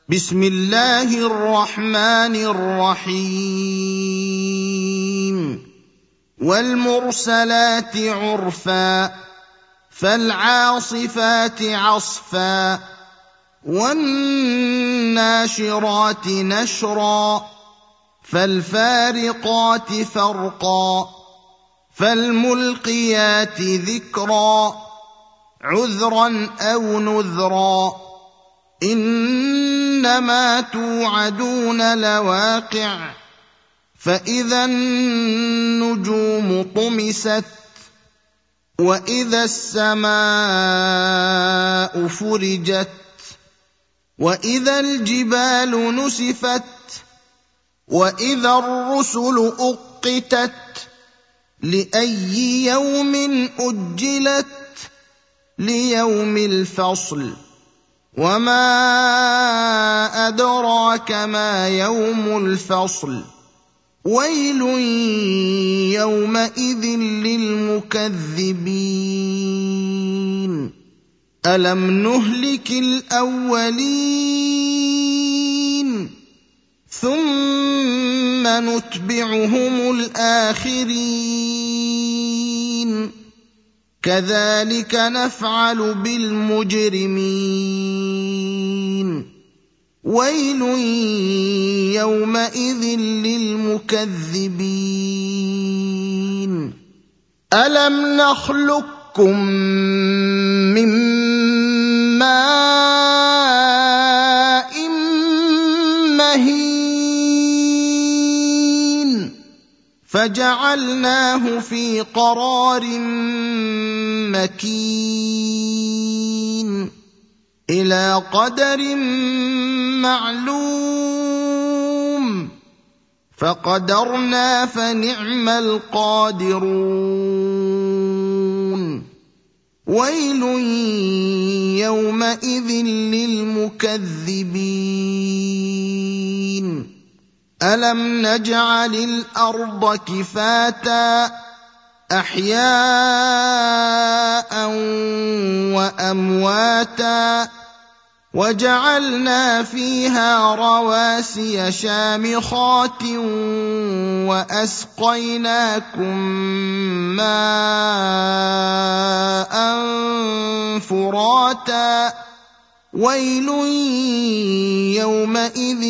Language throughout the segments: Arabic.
بسم الله الرحمن الرحيم والمرسلات عرفا فالعاصفات عصفا والناشرات نشرا فالفارقات فرقا فالملقيات ذكرا عذرا أو نذرا إنما توعدون لواقع فإذا النجوم طمست وإذا السماء فرجت وإذا الجبال نسفت وإذا الرسل أقتت لأي يوم أجلت ليوم الفصل وما أدراك ما يوم الفصل ويل يومئذ للمكذبين ألم نهلك الأولين ثم نتبعهم الآخرين كذلك نفعل بالمجرمين ويل يومئذ للمكذبين ألم نخلقكم من ماء مهين فجعلناه في قرار مكين إلى قدر معلوم فقدرنا فنعم القادرون ويل يومئذ للمكذبين ألم نجعل الأرض كفاتا أحياء وأمواتا وجعلنا فيها رواسي شامخات وأسقيناكم ماء فراتا ويل يومئذ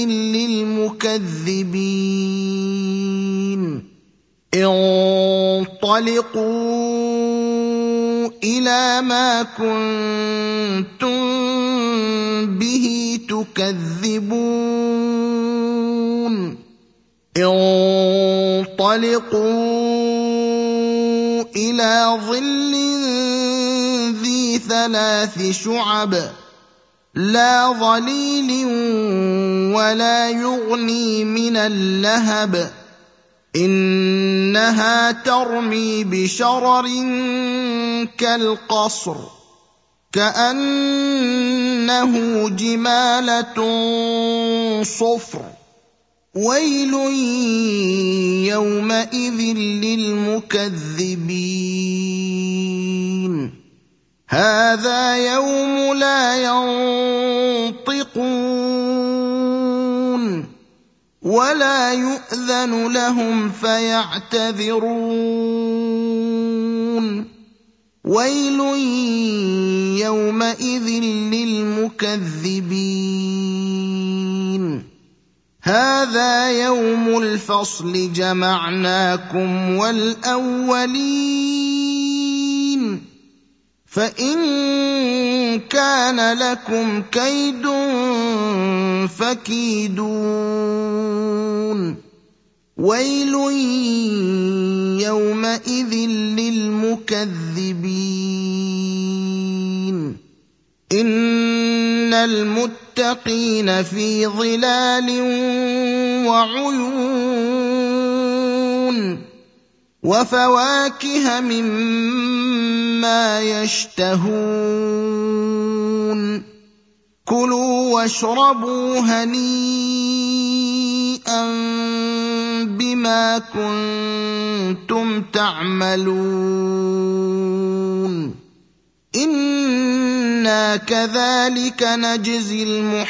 للمكذبين انطلقوا إلى ما كنتم به تكذبون انطلقوا إلى ظل ذي 3 شعب لا ظليل ولا يغني من اللهب إنها ترمي بشرر كالقصر كأنه جمالة صفر ويل يومئذ للمكذبين هذا يوم لا ينطقون ولا يؤذن لهم فيعتذرون ويل يومئذ للمكذبين هذا يوم الفصل جمعناكم والأولين فإن كان لكم كيد فكيدون ويل يومئذ للمكذبين إن المتقين في ظلال وعيون وفواكه مما يشتهون كلوا واشربوا هنيئا بما كنتم تعملون إنا كذلك نجزي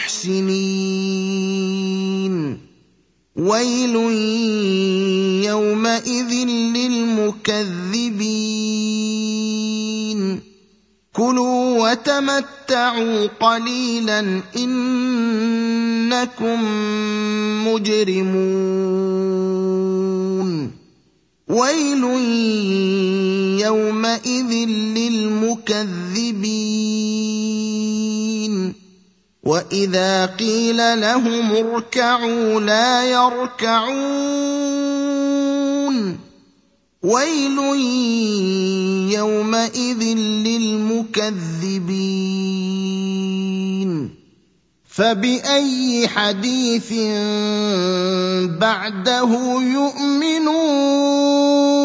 المحسنين ويل يومئذ للمكذبين كلوا وتمتعوا قليلا إنكم مجرمون ويل يومئذ للمكذبين وإذا قيل لهم اركعوا لا يركعون ويل يومئذ للمكذبين فبأي حديث بعده يؤمنون